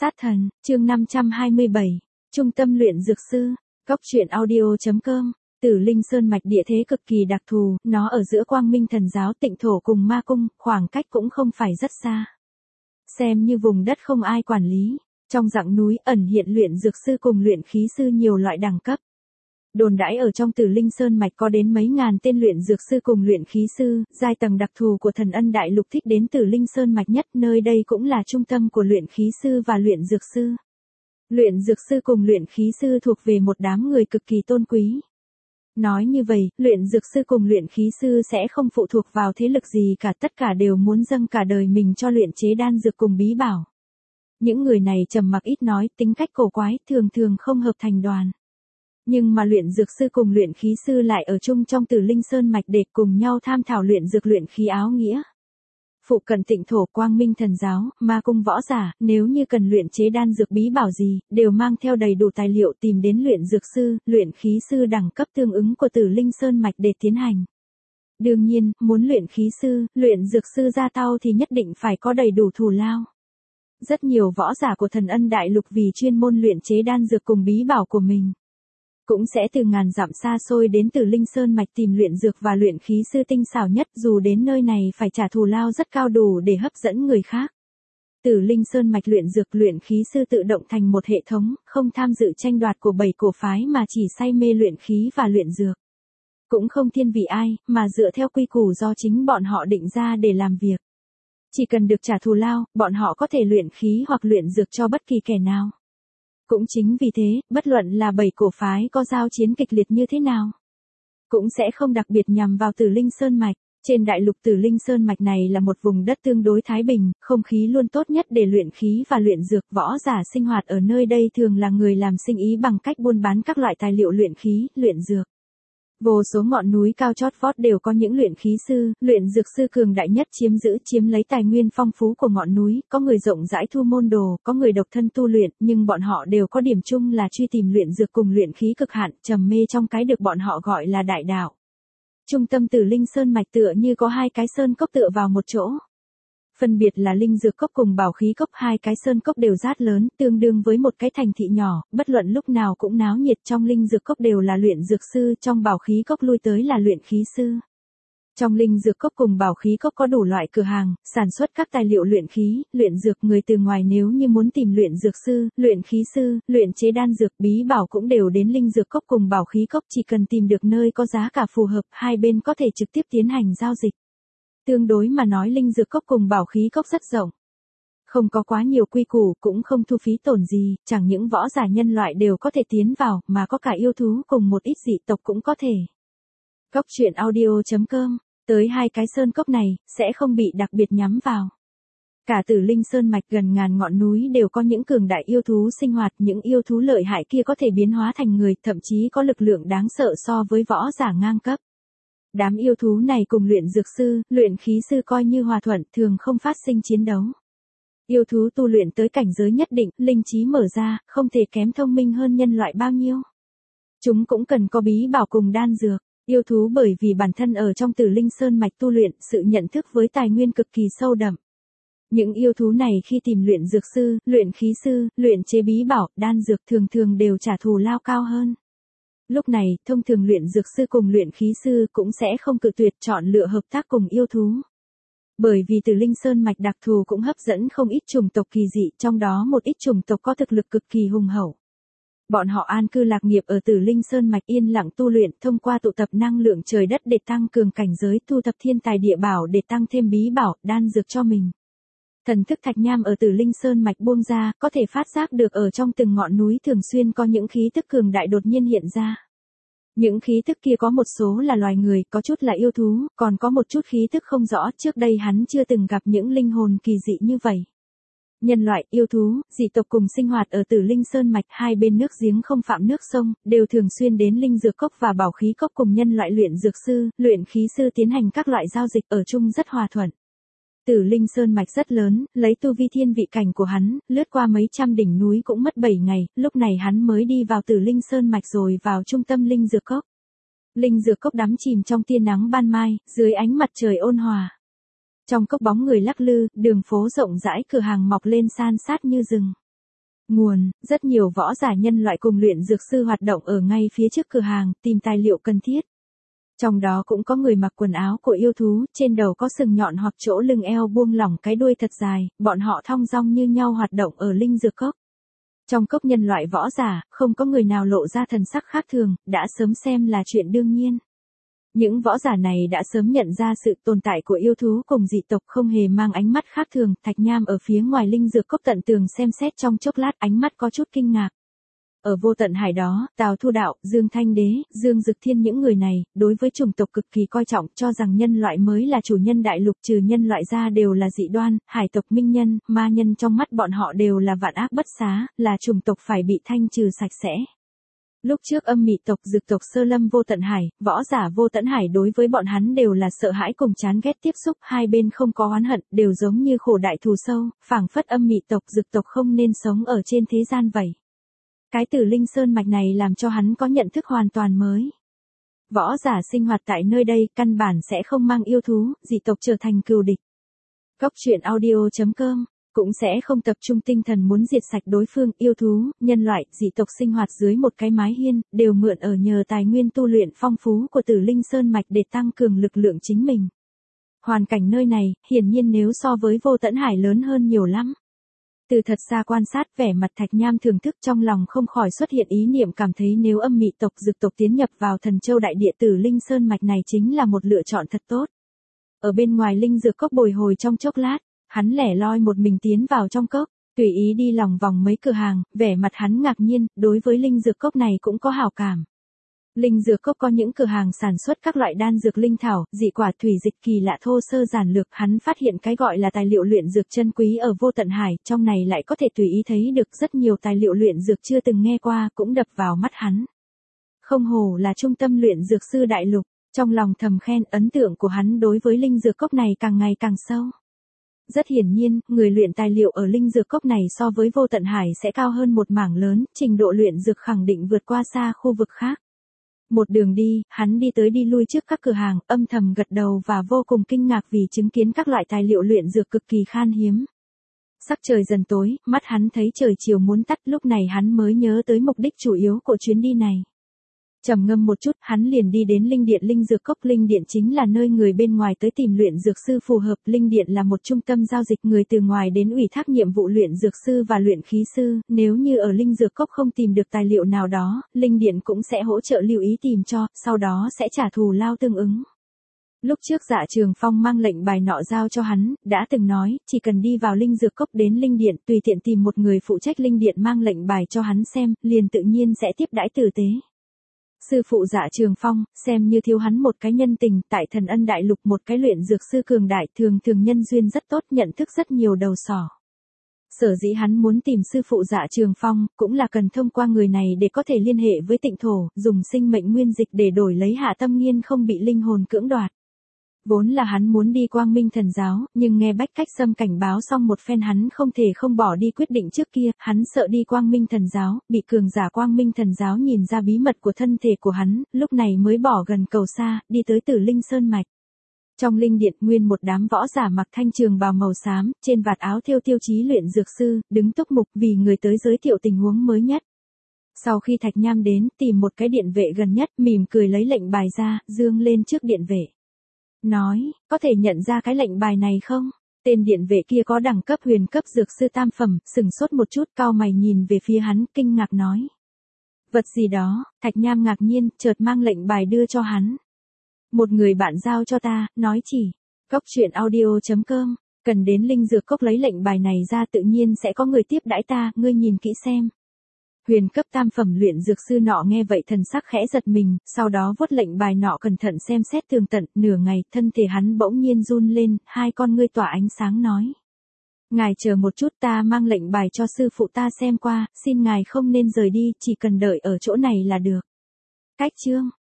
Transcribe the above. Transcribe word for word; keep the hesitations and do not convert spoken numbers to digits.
Sát thần, chương năm trăm hai mươi bảy, Trung tâm luyện dược sư, Cóc truyện audio.com. Tử Linh Sơn mạch địa thế cực kỳ đặc thù, nó ở giữa Quang Minh Thần giáo Tịnh thổ cùng Ma cung, khoảng cách cũng không phải rất xa. Xem như vùng đất không ai quản lý, trong rặng núi ẩn hiện luyện dược sư cùng luyện khí sư nhiều loại đẳng cấp. Đồn đãi ở trong Tử Linh Sơn mạch có đến mấy ngàn tên luyện dược sư cùng luyện khí sư, giai tầng đặc thù của Thần Ân Đại Lục thích đến Tử Linh Sơn mạch nhất, nơi đây cũng là trung tâm của luyện khí sư và luyện dược sư. Luyện dược sư cùng luyện khí sư thuộc về một đám người cực kỳ tôn quý. Nói như vậy, luyện dược sư cùng luyện khí sư sẽ không phụ thuộc vào thế lực gì cả, tất cả đều muốn dâng cả đời mình cho luyện chế đan dược cùng bí bảo. Những người này trầm mặc ít nói, tính cách cổ quái, thường thường không hợp thành đoàn. Nhưng mà luyện dược sư cùng luyện khí sư lại ở chung trong Tử Linh Sơn mạch để cùng nhau tham thảo luyện dược luyện khí áo nghĩa. Phụ cận Tịnh thổ, Quang Minh Thần giáo, Ma cung võ giả, nếu như cần luyện chế đan dược bí bảo gì, đều mang theo đầy đủ tài liệu tìm đến luyện dược sư, luyện khí sư đẳng cấp tương ứng của Tử Linh Sơn mạch để tiến hành. Đương nhiên, muốn luyện khí sư, luyện dược sư ra tao thì nhất định phải có đầy đủ thù lao. Rất nhiều võ giả của Thần Ân Đại Lục vì chuyên môn luyện chế đan dược cùng bí bảo của mình, cũng sẽ từ ngàn dặm xa xôi đến Tử Linh Sơn mạch tìm luyện dược và luyện khí sư tinh xảo nhất, dù đến nơi này phải trả thù lao rất cao đủ để hấp dẫn người khác. Tử Linh Sơn mạch luyện dược luyện khí sư tự động thành một hệ thống, không tham dự tranh đoạt của bảy cổ phái mà chỉ say mê luyện khí và luyện dược. Cũng không thiên vị ai, mà dựa theo quy củ do chính bọn họ định ra để làm việc. Chỉ cần được trả thù lao, bọn họ có thể luyện khí hoặc luyện dược cho bất kỳ kẻ nào. Cũng chính vì thế, bất luận là bảy cổ phái có giao chiến kịch liệt như thế nào, cũng sẽ không đặc biệt nhằm vào Tử Linh Sơn mạch. Trên đại lục Tử Linh Sơn mạch này là một vùng đất tương đối thái bình, không khí luôn tốt nhất để luyện khí và luyện dược. Võ giả sinh hoạt ở nơi đây thường là người làm sinh ý bằng cách buôn bán các loại tài liệu luyện khí, luyện dược. Vô số ngọn núi cao chót vót đều có những luyện khí sư, luyện dược sư cường đại nhất chiếm giữ chiếm lấy tài nguyên phong phú của ngọn núi, có người rộng rãi thu môn đồ, có người độc thân tu luyện, nhưng bọn họ đều có điểm chung là truy tìm luyện dược cùng luyện khí cực hạn, trầm mê trong cái được bọn họ gọi là đại đạo. Trung tâm Tử Linh Sơn mạch tựa như có hai cái sơn cốc tựa vào một chỗ. Phân biệt là linh dược cốc cùng bảo khí cốc, hai cái sơn cốc đều rát lớn, tương đương với một cái thành thị nhỏ, bất luận lúc nào cũng náo nhiệt. Trong linh dược cốc đều là luyện dược sư, trong bảo khí cốc lui tới là luyện khí sư. Trong linh dược cốc cùng bảo khí cốc có đủ loại cửa hàng, sản xuất các tài liệu luyện khí, luyện dược. Người từ ngoài nếu như muốn tìm luyện dược sư, luyện khí sư, luyện chế đan dược, bí bảo cũng đều đến linh dược cốc cùng bảo khí cốc, chỉ cần tìm được nơi có giá cả phù hợp, hai bên có thể trực tiếp tiến hành giao dịch. Tương đối mà nói linh dược cốc cùng bảo khí cốc rất rộng. Không có quá nhiều quy củ, cũng không thu phí tổn gì, chẳng những võ giả nhân loại đều có thể tiến vào, mà có cả yêu thú cùng một ít dị tộc cũng có thể. Cóc truyện audio.com, tới hai cái sơn cốc này, sẽ không bị đặc biệt nhắm vào. Cả Tử Linh Sơn mạch gần ngàn ngọn núi đều có những cường đại yêu thú sinh hoạt, những yêu thú lợi hại kia có thể biến hóa thành người, thậm chí có lực lượng đáng sợ so với võ giả ngang cấp. Đám yêu thú này cùng luyện dược sư, luyện khí sư coi như hòa thuận, thường không phát sinh chiến đấu. Yêu thú tu luyện tới cảnh giới nhất định, linh trí mở ra, không thể kém thông minh hơn nhân loại bao nhiêu. Chúng cũng cần có bí bảo cùng đan dược. Yêu thú bởi vì bản thân ở trong Tử Linh Sơn mạch tu luyện, sự nhận thức với tài nguyên cực kỳ sâu đậm. Những yêu thú này khi tìm luyện dược sư, luyện khí sư, luyện chế bí bảo, đan dược thường thường đều trả thù lao cao hơn. Lúc này, thông thường luyện dược sư cùng luyện khí sư cũng sẽ không cự tuyệt chọn lựa hợp tác cùng yêu thú. Bởi vì Tử Linh Sơn mạch đặc thù cũng hấp dẫn không ít chủng tộc kỳ dị, trong đó một ít chủng tộc có thực lực cực kỳ hùng hậu. Bọn họ an cư lạc nghiệp ở Tử Linh Sơn mạch yên lặng tu luyện, thông qua tụ tập năng lượng trời đất để tăng cường cảnh giới, thu thập thiên tài địa bảo để tăng thêm bí bảo, đan dược cho mình. Thần thức thạch nham ở Tử Linh Sơn mạch buông ra, có thể phát giác được ở trong từng ngọn núi thường xuyên có những khí tức cường đại đột nhiên hiện ra. Những khí tức kia có một số là loài người, có chút là yêu thú, còn có một chút khí tức không rõ, trước đây hắn chưa từng gặp những linh hồn kỳ dị như vậy. Nhân loại, yêu thú, dị tộc cùng sinh hoạt ở Tử Linh Sơn mạch, hai bên nước giếng không phạm nước sông, đều thường xuyên đến linh dược cốc và bảo khí cốc cùng nhân loại luyện dược sư, luyện khí sư tiến hành các loại giao dịch, ở chung rất hòa thuận. Tử Linh Sơn mạch rất lớn, lấy tu vi thiên vị cảnh của hắn, lướt qua mấy trăm đỉnh núi cũng mất bảy ngày, lúc này hắn mới đi vào Tử Linh Sơn mạch rồi vào trung tâm linh dược cốc. Linh dược cốc đắm chìm trong tia nắng ban mai, dưới ánh mặt trời ôn hòa. Trong cốc bóng người lắc lư, đường phố rộng rãi, cửa hàng mọc lên san sát như rừng. Nguồn, rất nhiều võ giả nhân loại cùng luyện dược sư hoạt động ở ngay phía trước cửa hàng, tìm tài liệu cần thiết. Trong đó cũng có người mặc quần áo của yêu thú, trên đầu có sừng nhọn hoặc chỗ lưng eo buông lỏng cái đuôi thật dài, bọn họ thong dong như nhau hoạt động ở linh dược cốc. Trong cốc nhân loại võ giả, không có người nào lộ ra thần sắc khác thường, đã sớm xem là chuyện đương nhiên. Những võ giả này đã sớm nhận ra sự tồn tại của yêu thú cùng dị tộc không hề mang ánh mắt khác thường, Thạch Nham ở phía ngoài linh dược cốc tận tường xem xét trong chốc lát, ánh mắt có chút kinh ngạc. Ở vô tận hải đó, Tào Thu Đạo, Dương Thanh Đế, Dương Dực Thiên những người này, đối với chủng tộc cực kỳ coi trọng, cho rằng nhân loại mới là chủ nhân đại lục, trừ nhân loại ra đều là dị đoan, hải tộc minh nhân, ma nhân trong mắt bọn họ đều là vạn ác bất xá, là chủng tộc phải bị thanh trừ sạch sẽ. Lúc trước âm mị tộc dực tộc sơ lâm vô tận hải, võ giả vô tận hải đối với bọn hắn đều là sợ hãi cùng chán ghét tiếp xúc, hai bên không có oán hận, đều giống như khổ đại thù sâu, phảng phất âm mị tộc dực tộc không nên sống ở trên thế gian vậy. Cái Tử Linh Sơn mạch này làm cho hắn có nhận thức hoàn toàn mới. Võ giả sinh hoạt tại nơi đây căn bản sẽ không mang yêu thú, dị tộc trở thành cừu địch. Cốc truyện audio chấm com cũng sẽ không tập trung tinh thần muốn diệt sạch đối phương, yêu thú, nhân loại, dị tộc sinh hoạt dưới một cái mái hiên, đều mượn ở nhờ tài nguyên tu luyện phong phú của Tử Linh Sơn mạch để tăng cường lực lượng chính mình. Hoàn cảnh nơi này, hiển nhiên nếu so với vô tận hải lớn hơn nhiều lắm. Từ thật xa quan sát vẻ mặt Thạch Nham thưởng thức, trong lòng không khỏi xuất hiện ý niệm cảm thấy nếu âm mị tộc dực tộc tiến nhập vào Thần Châu đại địa Tử Linh Sơn mạch này chính là một lựa chọn thật tốt. Ở bên ngoài linh dược cốc bồi hồi trong chốc lát, hắn lẻ loi một mình tiến vào trong cốc, tùy ý đi lòng vòng mấy cửa hàng, vẻ mặt hắn ngạc nhiên, đối với linh dược cốc này cũng có hảo cảm. Linh dược cốc có những cửa hàng sản xuất các loại đan dược linh thảo, dị quả thủy dịch kỳ lạ thô sơ giản lược, hắn phát hiện cái gọi là tài liệu luyện dược chân quý ở vô tận hải, trong này lại có thể tùy ý thấy được rất nhiều tài liệu luyện dược chưa từng nghe qua, cũng đập vào mắt hắn. Không hổ là trung tâm luyện dược sư đại lục, trong lòng thầm khen, ấn tượng của hắn đối với linh dược cốc này càng ngày càng sâu. Rất hiển nhiên, người luyện tài liệu ở linh dược cốc này so với vô tận hải sẽ cao hơn một mảng lớn, trình độ luyện dược khẳng định vượt qua xa khu vực khác. Một đường đi, hắn đi tới đi lui trước các cửa hàng, âm thầm gật đầu và vô cùng kinh ngạc vì chứng kiến các loại tài liệu luyện dược cực kỳ khan hiếm. Sắc trời dần tối, mắt hắn thấy trời chiều muốn tắt, lúc này hắn mới nhớ tới mục đích chủ yếu của chuyến đi này. Trầm ngâm một chút, hắn liền đi đến linh điện linh dược cốc. Linh điện chính là nơi người bên ngoài tới tìm luyện dược sư phù hợp. Linh điện là một trung tâm giao dịch, người từ ngoài đến ủy thác nhiệm vụ luyện dược sư và luyện khí sư. Nếu như ở linh dược cốc không tìm được tài liệu nào đó, linh điện cũng sẽ hỗ trợ lưu ý tìm cho, sau đó sẽ trả thù lao tương ứng. Lúc trước Dạ Trường Phong mang lệnh bài nọ giao cho hắn, đã từng nói, chỉ cần đi vào linh dược cốc đến linh điện, tùy tiện tìm một người phụ trách linh điện mang lệnh bài cho hắn xem, liền tự nhiên sẽ tiếp đãi tử tế. Sư phụ Dạ Trường Phong, xem như thiếu hắn một cái nhân tình, tại Thần Ân đại lục một cái luyện dược sư cường đại, thường thường nhân duyên rất tốt, nhận thức rất nhiều đầu sỏ. Sở dĩ hắn muốn tìm sư phụ Dạ Trường Phong, cũng là cần thông qua người này để có thể liên hệ với Tịnh Thổ, dùng sinh mệnh nguyên dịch để đổi lấy Hạ Tâm Nghiên không bị linh hồn cưỡng đoạt. Vốn là hắn muốn đi Quang Minh Thần giáo, nhưng nghe Bách Cách Sâm cảnh báo xong một phen hắn không thể không bỏ đi quyết định trước kia, hắn sợ đi Quang Minh Thần giáo, bị cường giả Quang Minh Thần giáo nhìn ra bí mật của thân thể của hắn, lúc này mới bỏ gần cầu xa, đi tới Tử Linh Sơn mạch. Trong linh điện, nguyên một đám võ giả mặc thanh trường bào màu xám, trên vạt áo thêu tiêu chí luyện dược sư, đứng túc mục vì người tới giới thiệu tình huống mới nhất. Sau khi Thạch Nham đến, tìm một cái điện vệ gần nhất, mỉm cười lấy lệnh bài ra, dương lên trước điện vệ. Nói, có thể nhận ra cái lệnh bài này không? Tên điện vệ kia có đẳng cấp huyền cấp dược sư tam phẩm, sừng sốt một chút, cau mày nhìn về phía hắn, kinh ngạc nói. Vật gì đó, Thạch Nham ngạc nhiên, chợt mang lệnh bài đưa cho hắn. Một người bạn giao cho ta, nói chỉ. Cốc truyện audio chấm com, cần đến linh dược cốc lấy lệnh bài này ra tự nhiên sẽ có người tiếp đãi ta, ngươi nhìn kỹ xem. Huyền cấp tam phẩm luyện dược sư nọ nghe vậy thần sắc khẽ giật mình, sau đó vuốt lệnh bài nọ cẩn thận xem xét tường tận, nửa ngày, thân thể hắn bỗng nhiên run lên, hai con ngươi tỏa ánh sáng nói. Ngài chờ một chút, ta mang lệnh bài cho sư phụ ta xem qua, xin ngài không nên rời đi, chỉ cần đợi ở chỗ này là được. Cách chương